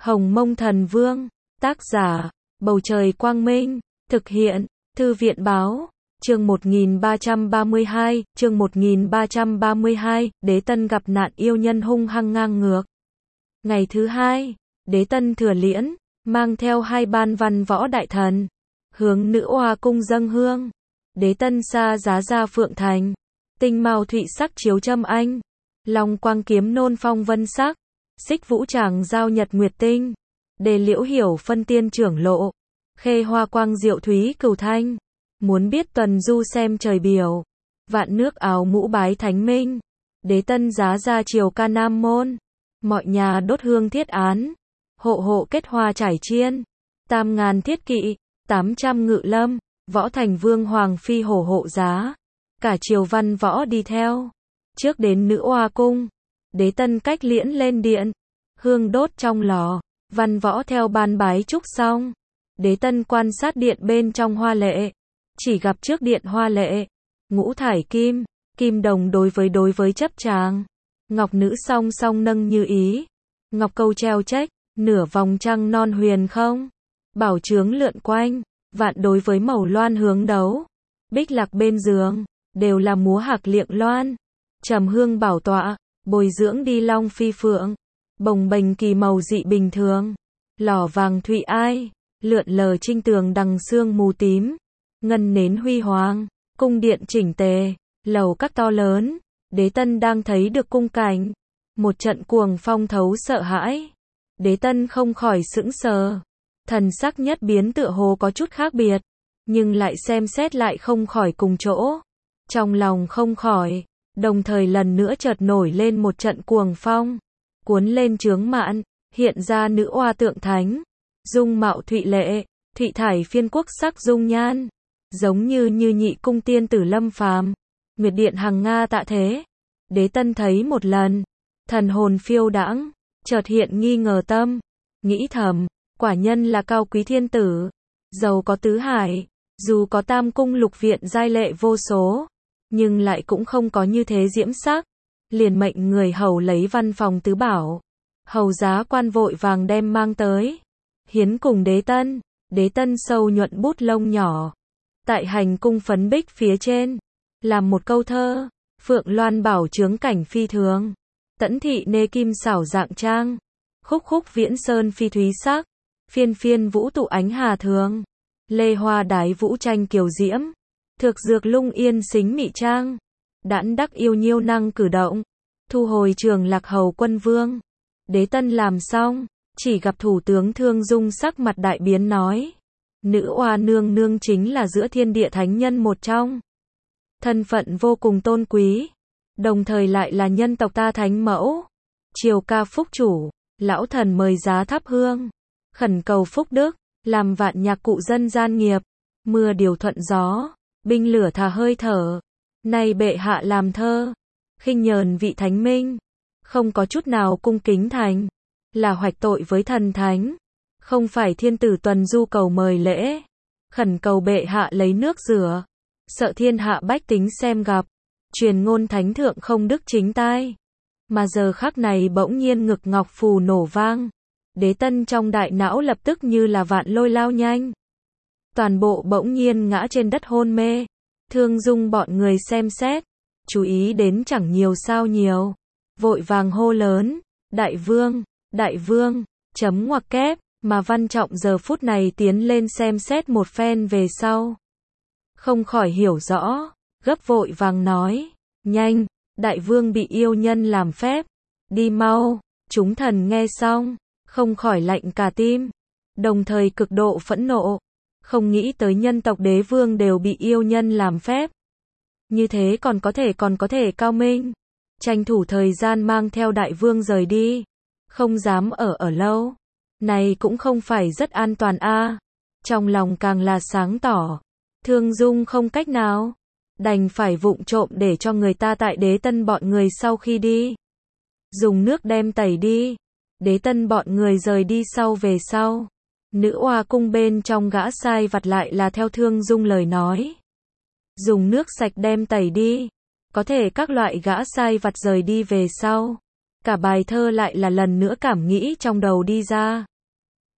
Hồng Mông Thần Vương, tác giả, Bầu Trời Quang Minh, thực hiện, Thư viện Báo, chương 1332, chương 1332, Đế Tân gặp nạn yêu nhân hung hăng ngang ngược. Ngày thứ hai, Đế Tân thừa liễn, mang theo hai ban văn võ đại thần, hướng Nữ Oa cung dâng hương. Đế Tân xa giá ra Phượng Thành, tinh màu thụy sắc chiếu châm anh, long quang kiếm nôn phong vân sắc, xích vũ tràng giao nhật nguyệt tinh, đề liễu hiểu phân tiên trưởng lộ, khê hoa quang diệu thúy cửu thanh. Muốn biết tuần du xem trời biểu, vạn nước áo mũ bái thánh minh. Đế Tân giá ra triều ca nam môn, mọi nhà đốt hương thiết án, hộ hộ kết hoa trải chiên, tam ngàn thiết kỵ, 800 ngự lâm, võ thành vương hoàng phi hổ hộ giá, cả triều văn võ đi theo. Trước đến Nữ Oa cung, Đế Tân cách liễn lên điện, hương đốt trong lò, văn võ theo ban bái chúc xong. Đế Tân quan sát điện bên trong hoa lệ, chỉ gặp trước điện hoa lệ, ngũ thải kim, kim đồng đối với chấp tràng, ngọc nữ song song nâng như ý, ngọc câu treo trách, nửa vòng trăng non huyền không, bảo chướng lượn quanh, vạn đối với màu loan hướng đấu, bích lạc bên giường, đều là múa hạc liệng loan, trầm hương bảo tọa, bồi dưỡng đi long phi phượng, bồng bềnh kỳ màu dị bình thường, lò vàng thụy ai, lượn lờ trinh tường đằng sương mù tím, ngân nến huy hoàng, cung điện chỉnh tề, lầu các to lớn. Đế Tân đang thấy được cung cảnh, một trận cuồng phong thấu sợ hãi. Đế Tân không khỏi sững sờ, thần sắc nhất biến tựa hồ có chút khác biệt, nhưng lại xem xét lại không khỏi cùng chỗ. Trong lòng không khỏi, đồng thời lần nữa chợt nổi lên một trận cuồng phong, cuốn lên chướng mạn, hiện ra Nữ Oa tượng thánh, dung mạo thụy lệ, thụy thải phiên quốc sắc dung nhan, giống như nhị cung tiên tử lâm phàm, nguyệt điện hằng nga tạ thế. Đế Tân thấy một lần, thần hồn phiêu đãng, chợt hiện nghi ngờ tâm, nghĩ thầm, quả nhân là cao quý thiên tử, giàu có tứ hải, dù có tam cung lục viện giai lệ vô số, nhưng lại cũng không có như thế diễm sắc. Liền mệnh người hầu lấy văn phòng tứ bảo, hầu giá quan vội vàng đem mang tới, hiến cùng Đế Tân. Đế Tân sâu nhuận bút lông nhỏ, tại hành cung phấn bích phía trên, làm một câu thơ, phượng loan bảo chướng cảnh phi thường, tẫn thị nê kim xảo dạng trang, khúc khúc viễn sơn phi thúy sắc, phiên phiên vũ tụ ánh hà thường, lê hoa đái vũ tranh kiều diễm, thược dược lung yên xính mị trang, đãn đắc yêu nhiêu năng cử động, thu hồi trường lạc hầu quân vương. Đế Tân làm xong, chỉ gặp thủ tướng Thương Dung sắc mặt đại biến nói, Nữ Oa nương nương chính là giữa thiên địa thánh nhân một trong, thân phận vô cùng tôn quý, đồng thời lại là nhân tộc ta thánh mẫu, triều ca phúc chủ, lão thần mời giá thắp hương, khẩn cầu phúc đức, làm vạn nhạc cụ dân gian nghiệp, mưa điều thuận gió, binh lửa thà hơi thở. Nay bệ hạ làm thơ, khinh nhờn vị thánh minh, không có chút nào cung kính thành, là hoạch tội với thần thánh, không phải thiên tử tuần du cầu mời lễ, khẩn cầu bệ hạ lấy nước rửa, sợ thiên hạ bách tính xem gặp, truyền ngôn thánh thượng không đức chính tai. Mà giờ khắc này bỗng nhiên ngực ngọc phù nổ vang, Đế Tân trong đại não lập tức như là vạn lôi lao nhanh, toàn bộ bỗng nhiên ngã trên đất hôn mê. Thương Dung bọn người xem xét, chú ý đến chẳng nhiều sao nhiều, vội vàng hô lớn, đại vương, chấm ngoặc kép, mà Văn Trọng giờ phút này tiến lên xem xét một phen về sau. Không khỏi hiểu rõ, gấp vội vàng nói, nhanh, đại vương bị yêu nhân làm phép, đi mau. Chúng thần nghe xong, không khỏi lạnh cả tim, đồng thời cực độ phẫn nộ. Không nghĩ tới nhân tộc đế vương đều bị yêu nhân làm phép. Như thế còn có thể cao minh. Tranh thủ thời gian mang theo đại vương rời đi. Không dám ở lâu. Này cũng không phải rất an toàn a. Trong lòng càng là sáng tỏ. Thương Dung không cách nào. Đành phải vụng trộm để cho người ta tại Đế Tân bọn người sau khi đi, dùng nước đem tẩy đi. Đế Tân bọn người rời đi sau về sau. Nữ Oa cung bên trong gã sai vặt lại là theo Thương Dung lời nói, dùng nước sạch đem tẩy đi. Có thể các loại gã sai vặt rời đi về sau, cả bài thơ lại là lần nữa cảm nghĩ trong đầu đi ra.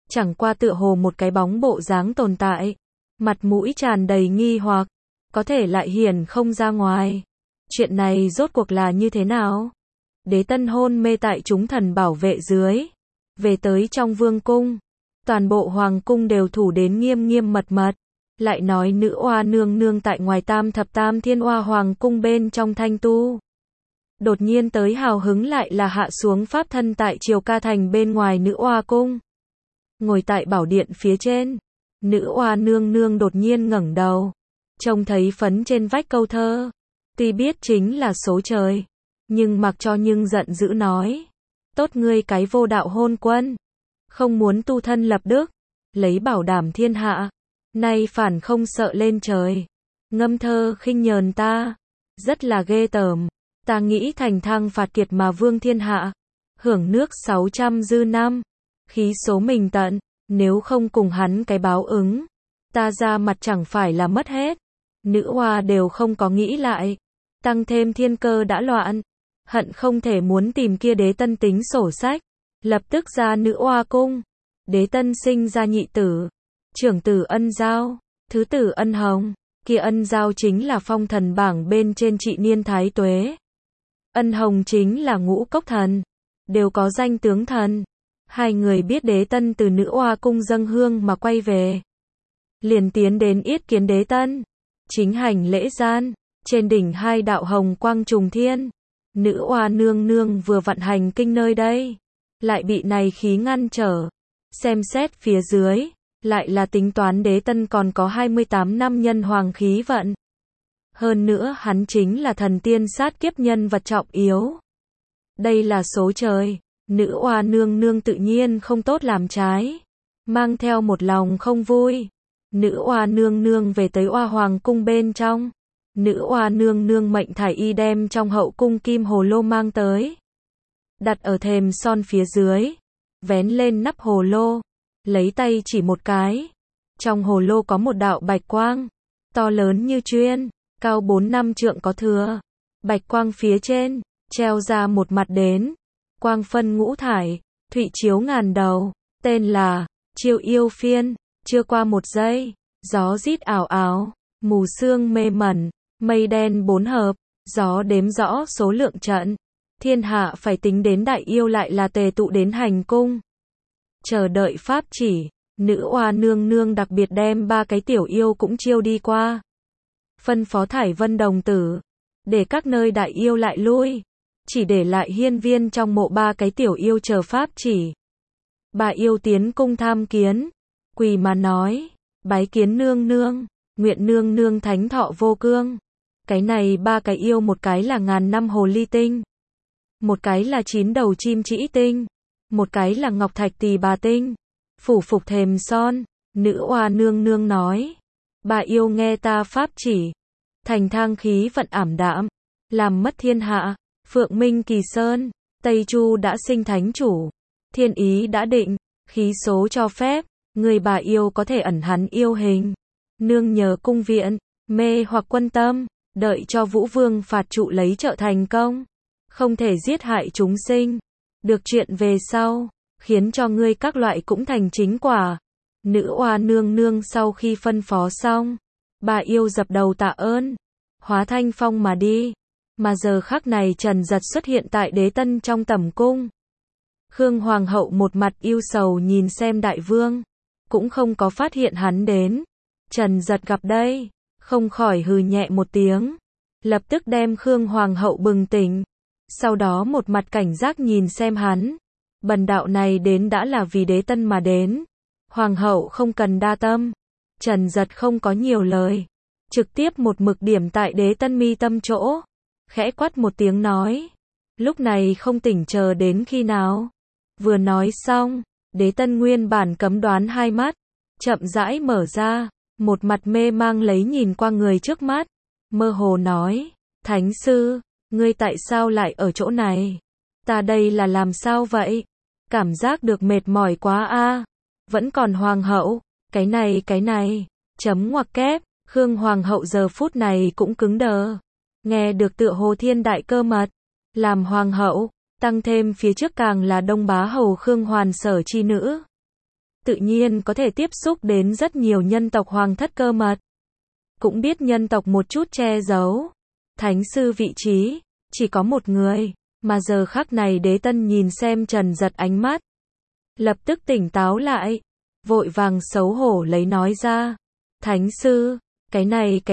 chẳng qua tựa hồ một cái bóng bộ dáng tồn tại, mặt mũi tràn đầy nghi hoặc, có thể lại hiển không ra ngoài. Chuyện này rốt cuộc là như thế nào? Đế Tân hôn mê tại chúng thần bảo vệ dưới, về tới trong vương cung, toàn bộ hoàng cung đều thủ đến nghiêm nghiêm mật mật, lại nói nữ oa nương nương tại ngoài tam thập tam thiên oa hoàng cung bên trong thanh tu. Đột nhiên tới hào hứng lại là hạ xuống pháp thân tại Triều Ca Thành bên ngoài nữ oa cung. Ngồi tại bảo điện phía trên, nữ oa nương nương đột nhiên ngẩng đầu, trông thấy phấn trên vách câu thơ, tuy biết chính là số trời, nhưng mặc cho nhưng giận dữ nói, tốt ngươi cái vô đạo hôn quân, không muốn tu thân lập đức, lấy bảo đảm thiên hạ, nay phản không sợ lên trời, ngâm thơ khinh nhờn ta, rất là ghê tởm, ta nghĩ thành thăng phạt kiệt mà vương thiên hạ, hưởng nước 600 dư năm, khí số mình tận, nếu không cùng hắn cái báo ứng, ta ra mặt chẳng phải là mất hết. Nữ oa đều không có nghĩ lại, tăng thêm thiên cơ đã loạn, hận không thể muốn tìm kia Đế Tân tính sổ sách, lập tức ra nữ oa cung. Đế Tân sinh ra nhị tử, trưởng tử Ân Giao, thứ tử Ân Hồng, kia Ân Giao chính là phong thần bảng bên trên trị niên thái tuế. Ân Hồng chính là ngũ cốc thần, đều có danh tướng thần. Hai người biết Đế Tân từ nữ oa cung dâng hương mà quay về, liền tiến đến yết kiến Đế Tân, chính hành lễ gian, trên đỉnh hai đạo hồng quang trùng thiên, nữ oa nương nương vừa vận hành kinh nơi đây, lại bị này khí ngăn trở, xem xét phía dưới, lại là tính toán Đế Tân còn có 28 năm nhân hoàng khí vận. Hơn nữa hắn chính là thần tiên sát kiếp nhân vật trọng yếu. Đây là số trời, nữ oa nương nương tự nhiên không tốt làm trái, mang theo một lòng không vui. Nữ oa nương nương về tới oa hoàng cung bên trong, nữ oa nương nương mệnh thải y đem trong hậu cung kim hồ lô mang tới, đặt ở thềm son phía dưới, vén lên nắp hồ lô, lấy tay chỉ một cái, trong hồ lô có một đạo bạch quang, to lớn như chuyên, cao 4-5 trượng có thừa, bạch quang phía trên, treo ra một mặt đến, quang phân ngũ thải, thụy chiếu ngàn đầu, tên là, Chiêu Yêu Phiên. Chưa qua một giây, gió rít ảo ảo, mù sương mê mẩn, mây đen bốn hợp, gió đếm rõ số lượng trận. Thiên hạ phải tính đến đại yêu lại là tề tụ đến hành cung. Chờ đợi pháp chỉ, nữ oa nương nương đặc biệt đem 3 cái tiểu yêu cũng chiêu đi qua. Phân phó Thải Vân đồng tử, để các nơi đại yêu lại lui, chỉ để lại hiên viên trong mộ 3 cái tiểu yêu chờ pháp chỉ. Bà yêu tiến cung tham kiến. Quỳ mà nói, bái kiến nương nương, nguyện nương nương thánh thọ vô cương. Cái này 3 cái yêu, một cái là 1000 năm hồ ly tinh, một cái là 9 đầu chim trĩ tinh, một cái là ngọc thạch tỳ bà tinh. Phủ phục thềm son, nữ oa nương nương nói, bà yêu nghe ta pháp chỉ, thành thang khí vận ảm đạm, làm mất thiên hạ, Phượng Minh Kỳ Sơn, Tây Chu đã sinh thánh chủ, thiên ý đã định, khí số cho phép. Người bà yêu có thể ẩn hắn yêu hình, nương nhờ cung viện, mê hoặc quân tâm, đợi cho Vũ Vương phạt trụ lấy trợ thành công, không thể giết hại chúng sinh, được chuyện về sau, khiến cho ngươi các loại cũng thành chính quả. Nữ oa nương nương sau khi phân phó xong, bà yêu dập đầu tạ ơn, hóa thanh phong mà đi, mà giờ khắc này Trần Giật xuất hiện tại Đế Tân trong tẩm cung. Khương Hoàng hậu một mặt yêu sầu nhìn xem đại vương, cũng không có phát hiện hắn đến. Trần Giật gặp đây, không khỏi hừ nhẹ một tiếng, lập tức đem Khương Hoàng hậu bừng tỉnh, sau đó một mặt cảnh giác nhìn xem hắn. Bần đạo này đến đã là vì Đế Tân mà đến, Hoàng hậu không cần đa tâm. Trần Giật không có nhiều lời, trực tiếp một mực điểm tại Đế Tân mi tâm chỗ, khẽ quát một tiếng nói, lúc này không tỉnh chờ đến khi nào. Vừa nói xong, Đế Tân nguyên bản cấm đoán hai mắt, chậm rãi mở ra, một mặt mê mang lấy nhìn qua người trước mắt, mơ hồ nói, Thánh sư, ngươi tại sao lại ở chỗ này? Ta đây là làm sao vậy? Cảm giác được mệt mỏi quá a. Vẫn còn Hoàng hậu, cái này, chấm ngoặc kép, Khương Hoàng hậu giờ phút này cũng cứng đờ, nghe được tựa hồ thiên đại cơ mật, làm Hoàng hậu, tăng thêm phía trước càng là Đông Bá hầu Khương Hoàn Sở chi nữ. tự nhiên có thể tiếp xúc đến rất nhiều nhân tộc hoàng thất cơ mật. Cũng biết nhân tộc một chút che giấu. Thánh sư vị trí, chỉ có một người, mà giờ khắc này Đế Tân nhìn xem Trần Giật ánh mắt. Lập tức tỉnh táo lại, vội vàng xấu hổ lấy nói ra. Thánh sư, cái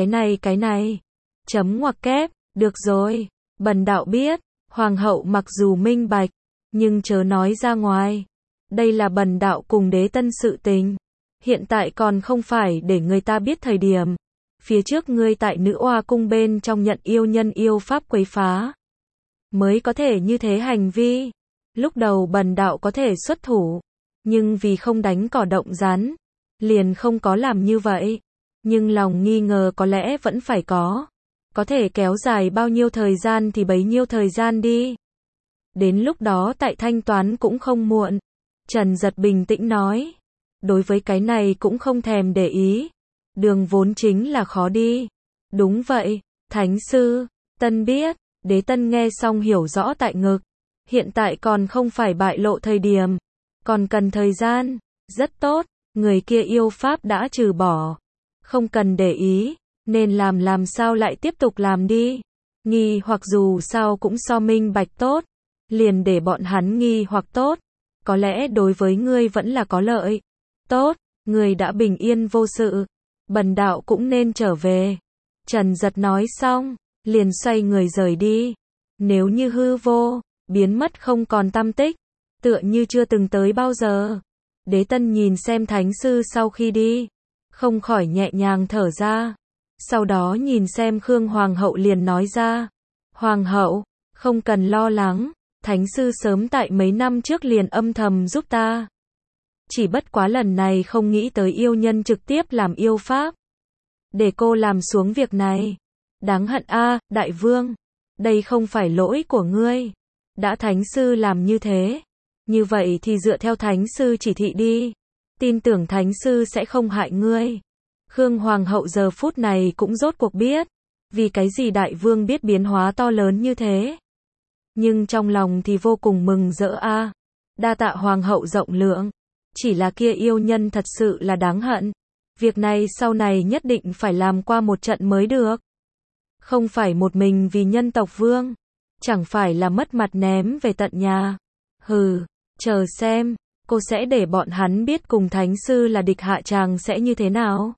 này. Chấm ngoặc kép, được rồi, bần đạo biết, hoàng hậu mặc dù minh bạch, nhưng chớ nói ra ngoài. Đây là bần đạo cùng Đế Tân sự tình. Hiện tại còn không phải để người ta biết thời điểm. Phía trước ngươi tại Nữ Oa cung bên trong nhận yêu nhân yêu pháp quấy phá. Mới có thể như thế hành vi. Lúc đầu bần đạo có thể xuất thủ. Nhưng vì không đánh cỏ động rắn. Liền không có làm như vậy. Nhưng lòng nghi ngờ có lẽ vẫn phải có. Có thể kéo dài bao nhiêu thời gian thì bấy nhiêu thời gian đi. Đến lúc đó tại thanh toán cũng không muộn. Trần Giật bình tĩnh nói. Đối với cái này cũng không thèm để ý. Đường vốn chính là khó đi. Đúng vậy, thánh sư, Tân biết. Đế Tân nghe xong hiểu rõ tại ngực. Hiện tại còn không phải bại lộ thời điểm. Còn cần thời gian. Rất tốt, người kia yêu pháp đã trừ bỏ. Không cần để ý. Nên làm sao lại tiếp tục làm đi. Nghi hoặc dù sao cũng so minh bạch tốt. Liền để bọn hắn nghi hoặc tốt. Có lẽ đối với ngươi vẫn là có lợi. Tốt, ngươi đã bình yên vô sự. Bần đạo cũng nên trở về. Trần Giật nói xong, liền xoay người rời đi. Nếu như hư vô, biến mất không còn tăm tích, tựa như chưa từng tới bao giờ. Đế Tân nhìn xem thánh sư sau khi đi, không khỏi nhẹ nhàng thở ra. Sau đó nhìn xem Khương Hoàng hậu liền nói ra. Hoàng hậu, không cần lo lắng, thánh sư sớm tại mấy năm trước liền âm thầm giúp ta. Chỉ bất quá lần này không nghĩ tới yêu nhân trực tiếp làm yêu pháp. Để cô làm xuống việc này. Đáng hận a, đại vương. Đây không phải lỗi của ngươi. Đã thánh sư làm như thế. Như vậy thì dựa theo thánh sư chỉ thị đi. Tin tưởng thánh sư sẽ không hại ngươi. Khương Hoàng hậu giờ phút này cũng rốt cuộc biết. Vì cái gì đại vương biết biến hóa to lớn như thế. Nhưng trong lòng thì vô cùng mừng rỡ a. Đa tạ Hoàng hậu rộng lượng. Chỉ là kia yêu nhân thật sự là đáng hận. Việc này sau này nhất định phải làm qua một trận mới được. Không phải một mình vì nhân tộc vương. Chẳng phải là mất mặt ném về tận nhà. Hừ, chờ xem, cô sẽ để bọn hắn biết cùng thánh sư là địch hạ tràng sẽ như thế nào.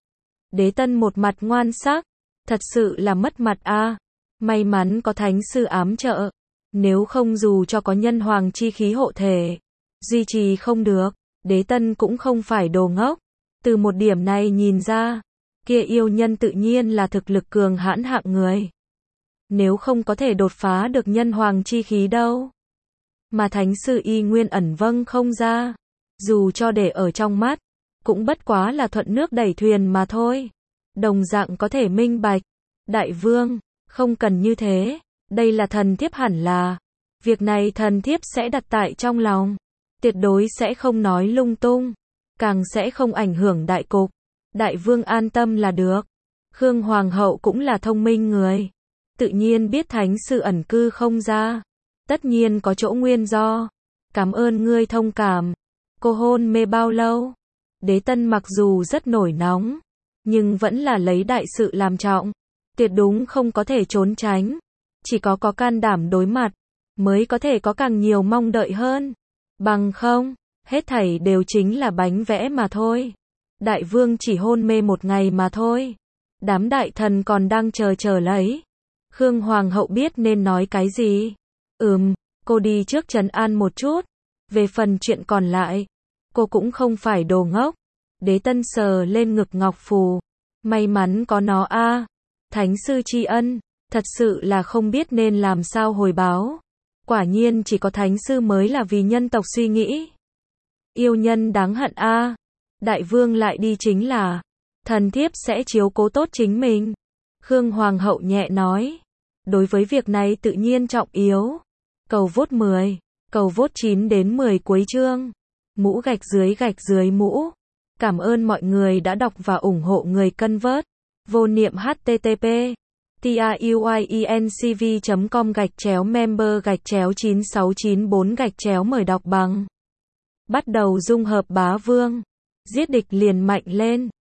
Đế Tân một mặt ngoan sắc. Thật sự là mất mặt a. May mắn có thánh sư ám trợ. Nếu không dù cho có nhân hoàng chi khí hộ thể. Duy trì không được. Đế Tân cũng không phải đồ ngốc. Từ một điểm này nhìn ra, kia yêu nhân tự nhiên là thực lực cường hãn hạng người. Nếu không có thể đột phá được nhân hoàng chi khí đâu. Mà thánh sư y nguyên ẩn vâng không ra. Dù cho để ở trong mắt, cũng bất quá là thuận nước đẩy thuyền mà thôi. Đồng dạng có thể minh bạch. Đại vương, không cần như thế. Đây là thần thiếp hẳn là. Việc này thần thiếp sẽ đặt tại trong lòng. Tuyệt đối sẽ không nói lung tung. Càng sẽ không ảnh hưởng đại cục. Đại vương an tâm là được. Khương Hoàng hậu cũng là thông minh người. Tự nhiên biết thánh sư ẩn cư không ra. Tất nhiên có chỗ nguyên do. Cảm ơn ngươi thông cảm. Cô hôn mê bao lâu? Đế Tân mặc dù rất nổi nóng. Nhưng vẫn là lấy đại sự làm trọng. Tuyệt đúng không có thể trốn tránh. Chỉ có can đảm đối mặt. Mới có thể có càng nhiều mong đợi hơn. Bằng không, hết thảy đều chính là bánh vẽ mà thôi. Đại vương chỉ hôn mê một ngày mà thôi. Đám đại thần còn đang chờ lấy. Khương Hoàng hậu biết nên nói cái gì. Cô đi trước trấn an một chút. Về phần chuyện còn lại, cô cũng không phải đồ ngốc. Đế Tân sờ lên ngực ngọc phù. May mắn có nó a. Thánh sư tri ân, thật sự là không biết nên làm sao hồi báo. Quả nhiên chỉ có thánh sư mới là vì nhân tộc suy nghĩ. Yêu nhân đáng hận a. Đại vương lại đi chính là. Thần thiếp sẽ chiếu cố tốt chính mình. Khương Hoàng hậu nhẹ nói. Đối với việc này tự nhiên trọng yếu. Cầu vote 10. Cầu vote 9 đến 10 cuối chương. Mũ gạch dưới mũ. Cảm ơn mọi người đã đọc và ủng hộ người cân vớt. Vô niệm http truyencv.com/member/9694 mời đọc bằng bắt đầu dung hợp bá vương. Giết địch liền mạnh lên.